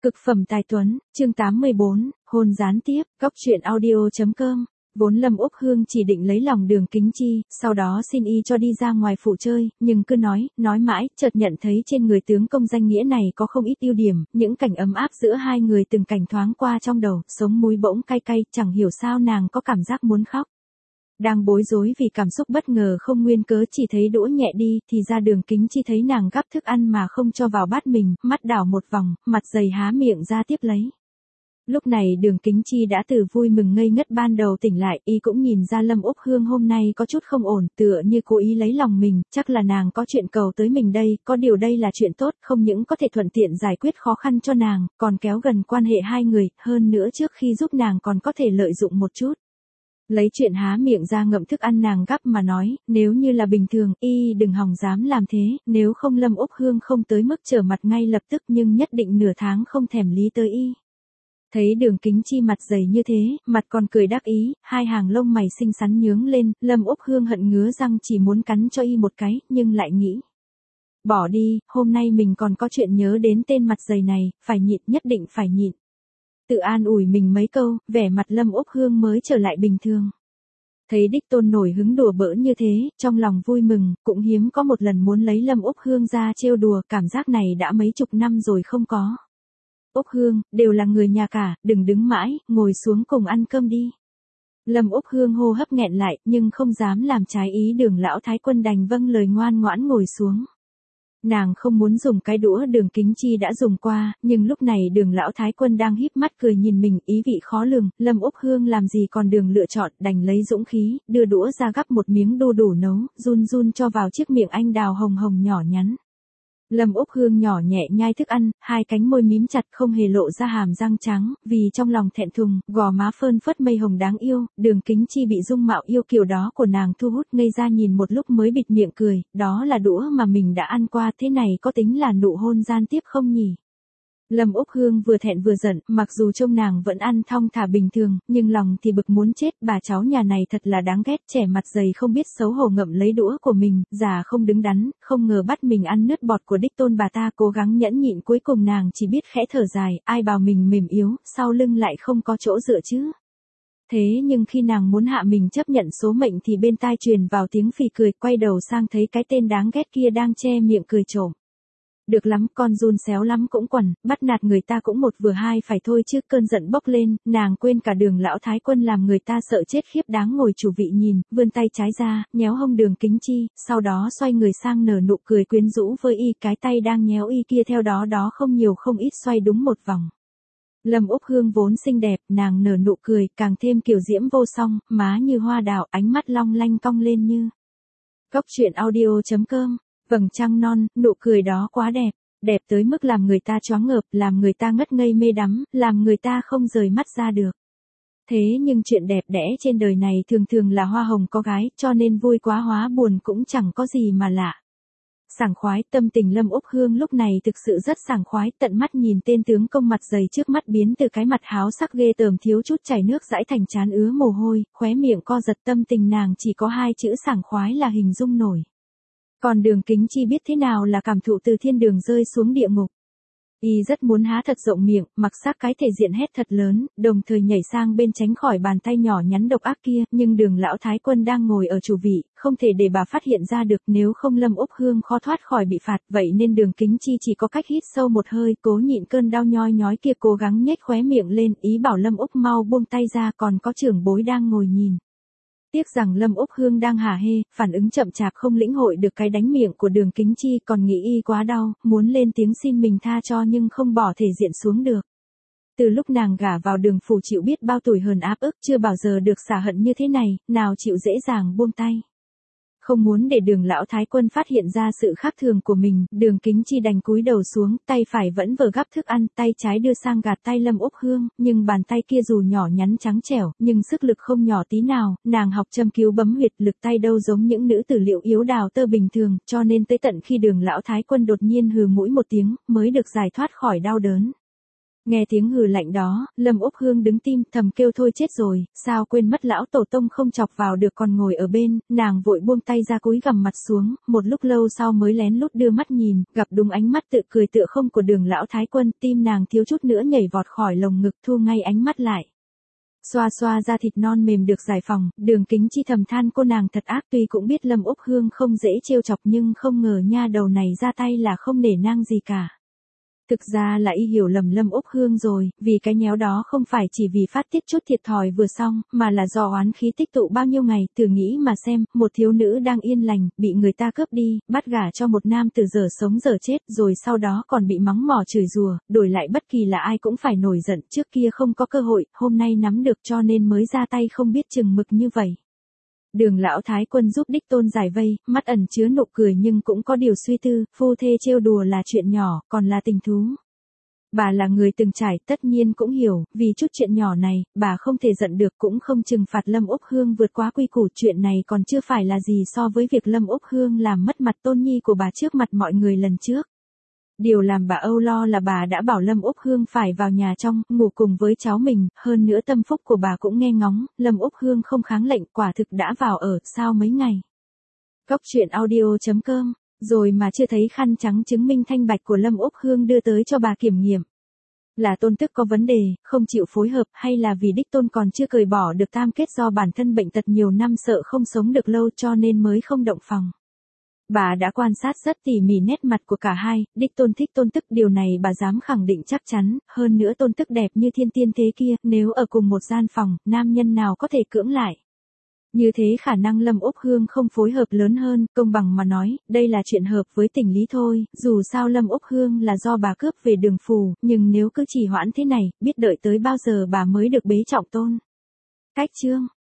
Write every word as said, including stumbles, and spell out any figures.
Cực phẩm tài tuấn, chương tám mươi bốn, hôn gián tiếp, góc truyện audio.com. Vốn Lâm Úc Hương chỉ định lấy lòng Đường Kính Chi, sau đó xin y cho đi ra ngoài phụ chơi, nhưng cứ nói, nói mãi, chợt nhận thấy trên người tướng công danh nghĩa này có không ít ưu điểm, những cảnh ấm áp giữa hai người từng cảnh thoáng qua trong đầu, sống mũi bỗng cay cay, chẳng hiểu sao nàng có cảm giác muốn khóc. Đang bối rối vì cảm xúc bất ngờ không nguyên cớ chỉ thấy đũa nhẹ đi, thì ra Đường Kính Chi thấy nàng gắp thức ăn mà không cho vào bát mình, mắt đảo một vòng, mặt dày há miệng ra tiếp lấy. Lúc này Đường Kính Chi đã từ vui mừng ngây ngất ban đầu tỉnh lại, y cũng nhìn ra Lâm Úc Hương hôm nay có chút không ổn, tựa như cố ý lấy lòng mình, chắc là nàng có chuyện cầu tới mình đây, có điều đây là chuyện tốt, không những có thể thuận tiện giải quyết khó khăn cho nàng, còn kéo gần quan hệ hai người, hơn nữa trước khi giúp nàng còn có thể lợi dụng một chút. Lấy chuyện há miệng ra ngậm thức ăn nàng gắp mà nói, nếu như là bình thường, y đừng hòng dám làm thế, nếu không Lâm Úc Hương không tới mức trở mặt ngay lập tức nhưng nhất định nửa tháng không thèm lý tới y. Thấy Đường Kính Chi mặt dày như thế, mặt còn cười đắc ý, hai hàng lông mày xinh xắn nhướng lên, Lâm Úc Hương hận ngứa răng chỉ muốn cắn cho y một cái, nhưng lại nghĩ. Bỏ đi, hôm nay mình còn có chuyện nhớ đến tên mặt dày này, phải nhịn, nhất định phải nhịn. Tự an ủi mình mấy câu, vẻ mặt Lâm Úc Hương mới trở lại bình thường. Thấy đích tôn nổi hứng đùa bỡn như thế, trong lòng vui mừng, cũng hiếm có một lần muốn lấy Lâm Úc Hương ra trêu đùa, cảm giác này đã mấy chục năm rồi không có. Úc Hương, đều là người nhà cả, đừng đứng mãi, ngồi xuống cùng ăn cơm đi. Lâm Úc Hương hô hấp nghẹn lại, nhưng không dám làm trái ý Đường lão thái quân đành vâng lời ngoan ngoãn ngồi xuống. Nàng không muốn dùng cái đũa Đường Kính Chi đã dùng qua, nhưng lúc này Đường lão thái quân đang híp mắt cười nhìn mình, ý vị khó lường, Lâm Úc Hương làm gì còn đường lựa chọn, đành lấy dũng khí, đưa đũa ra gắp một miếng đu đủ nấu, run run cho vào chiếc miệng anh đào hồng hồng nhỏ nhắn. Lâm Úc Hương nhỏ nhẹ nhai thức ăn, hai cánh môi mím chặt không hề lộ ra hàm răng trắng, vì trong lòng thẹn thùng, gò má phơn phớt mây hồng đáng yêu, Đường Kính Chi bị dung mạo yêu kiều đó của nàng thu hút ngây ra nhìn một lúc mới bịt miệng cười, đó là đũa mà mình đã ăn qua, thế này có tính là nụ hôn gian tiếp không nhỉ? Lâm Úc Hương vừa thẹn vừa giận, mặc dù trông nàng vẫn ăn thong thả bình thường, nhưng lòng thì bực muốn chết, bà cháu nhà này thật là đáng ghét, trẻ mặt dày không biết xấu hổ ngậm lấy đũa của mình, già không đứng đắn, không ngờ bắt mình ăn nước bọt của đích tôn bà ta, cố gắng nhẫn nhịn cuối cùng nàng chỉ biết khẽ thở dài, ai bảo mình mềm yếu, sau lưng lại không có chỗ dựa chứ. Thế nhưng khi nàng muốn hạ mình chấp nhận số mệnh thì bên tai truyền vào tiếng phì cười, quay đầu sang thấy cái tên đáng ghét kia đang che miệng cười trộm. Được lắm, con run xéo lắm cũng quần, bắt nạt người ta cũng một vừa hai phải thôi chứ, cơn giận bốc lên, nàng quên cả Đường lão thái quân làm người ta sợ chết khiếp đáng ngồi chủ vị nhìn, vươn tay trái ra, nhéo hông Đường Kính Chi, sau đó xoay người sang nở nụ cười quyến rũ với y, cái tay đang nhéo y kia theo đó đó không nhiều không ít xoay đúng một vòng. Lâm Úc Hương vốn xinh đẹp, nàng nở nụ cười, càng thêm kiều diễm vô song, má như hoa đào, ánh mắt long lanh cong lên như. Góc truyện audio.com. Vầng trăng non, nụ cười đó quá đẹp, đẹp tới mức làm người ta choáng ngợp, làm người ta ngất ngây mê đắm, làm người ta không rời mắt ra được. Thế nhưng chuyện đẹp đẽ trên đời này thường thường là hoa hồng có gái, cho nên vui quá hóa buồn cũng chẳng có gì mà lạ. Sảng khoái, tâm tình Lâm Úc Hương lúc này thực sự rất sảng khoái, tận mắt nhìn tên tướng công mặt dày trước mắt biến từ cái mặt háo sắc ghê tởm thiếu chút chảy nước dãi thành trán ứa mồ hôi, khóe miệng co giật, tâm tình nàng chỉ có hai chữ sảng khoái là hình dung nổi. Còn Đường Kính Chi biết thế nào là cảm thụ từ thiên đường rơi xuống địa ngục. Y rất muốn há thật rộng miệng, mặc xác cái thể diện hét thật lớn, đồng thời nhảy sang bên tránh khỏi bàn tay nhỏ nhắn độc ác kia, nhưng Đường lão thái quân đang ngồi ở chủ vị, không thể để bà phát hiện ra được, nếu không Lâm Úc Hương khó thoát khỏi bị phạt, vậy nên Đường Kính Chi chỉ có cách hít sâu một hơi, cố nhịn cơn đau nhói nhói kia, cố gắng nhếch khóe miệng lên, ý bảo Lâm Úc mau buông tay ra, còn có trưởng bối đang ngồi nhìn. Tiếc rằng Lâm Úc Hương đang hả hê, phản ứng chậm chạp không lĩnh hội được cái đánh miệng của Đường Kính Chi, còn nghĩ y quá đau, muốn lên tiếng xin mình tha cho nhưng không bỏ thể diện xuống được. Từ lúc nàng gả vào Đường phủ chịu biết bao tủi hờn áp ức, chưa bao giờ được xả hận như thế này, nào chịu dễ dàng buông tay. Không muốn để Đường lão thái quân phát hiện ra sự khác thường của mình, Đường Kính Chi đành cúi đầu xuống, tay phải vẫn vờ gắp thức ăn, tay trái đưa sang gạt tay Lâm Úc Hương, nhưng bàn tay kia dù nhỏ nhắn trắng trẻo, nhưng sức lực không nhỏ tí nào, nàng học châm cứu bấm huyệt, lực tay đâu giống những nữ tử liệu yếu đào tơ bình thường, cho nên tới tận khi Đường lão thái quân đột nhiên hừ mũi một tiếng, mới được giải thoát khỏi đau đớn. Nghe tiếng hừ lạnh đó, Lâm Úc Hương đứng tim thầm kêu thôi chết rồi, sao quên mất lão tổ tông không chọc vào được còn ngồi ở bên, nàng vội buông tay ra cúi gằm mặt xuống, một lúc lâu sau mới lén lút đưa mắt nhìn, gặp đúng ánh mắt tự cười tựa không của Đường lão thái quân, tim nàng thiếu chút nữa nhảy vọt khỏi lồng ngực, thu ngay ánh mắt lại. Xoa xoa ra thịt non mềm được giải phóng, Đường Kính Chi thầm than cô nàng thật ác, tuy cũng biết Lâm Úc Hương không dễ trêu chọc nhưng không ngờ nha đầu này ra tay là không nể nang gì cả. Thực ra là y hiểu lầm Lâm Úc Hương rồi, vì cái nhéo đó không phải chỉ vì phát tiết chút thiệt thòi vừa xong, mà là do oán khí tích tụ bao nhiêu ngày, thử nghĩ mà xem, một thiếu nữ đang yên lành, bị người ta cướp đi, bắt gả cho một nam từ giờ sống giờ chết, rồi sau đó còn bị mắng mỏ chửi rủa, đổi lại bất kỳ là ai cũng phải nổi giận, trước kia không có cơ hội, hôm nay nắm được cho nên mới ra tay không biết chừng mực như vậy. Đường lão thái quân giúp đích tôn giải vây, mắt ẩn chứa nụ cười nhưng cũng có điều suy tư, phu thê trêu đùa là chuyện nhỏ, còn là tình thú. Bà là người từng trải, tất nhiên cũng hiểu, vì chút chuyện nhỏ này, bà không thể giận được cũng không trừng phạt Lâm Úc Hương vượt quá quy củ, chuyện này còn chưa phải là gì so với việc Lâm Úc Hương làm mất mặt tôn nhi của bà trước mặt mọi người lần trước. Điều làm bà âu lo là bà đã bảo Lâm Úc Hương phải vào nhà trong, ngủ cùng với cháu mình, hơn nữa tâm phúc của bà cũng nghe ngóng, Lâm Úc Hương không kháng lệnh, quả thực đã vào ở, sao mấy ngày. Góc truyện audio chấm com, rồi mà chưa thấy khăn trắng chứng minh thanh bạch của Lâm Úc Hương đưa tới cho bà kiểm nghiệm. Là tôn tức có vấn đề, không chịu phối hợp, hay là vì đích tôn còn chưa cởi bỏ được tam kết do bản thân bệnh tật nhiều năm sợ không sống được lâu cho nên mới không động phòng. Bà đã quan sát rất tỉ mỉ nét mặt của cả hai, đích tôn thích tôn tức, điều này bà dám khẳng định chắc chắn, hơn nữa tôn tức đẹp như thiên tiên thế kia, nếu ở cùng một gian phòng, nam nhân nào có thể cưỡng lại. Như thế khả năng Lâm Úc Hương không phối hợp lớn hơn, công bằng mà nói, đây là chuyện hợp với tình lý thôi, dù sao Lâm Úc Hương là do bà cướp về Đường Phù, nhưng nếu cứ trì hoãn thế này, biết đợi tới bao giờ bà mới được bế trọng tôn. Cách chương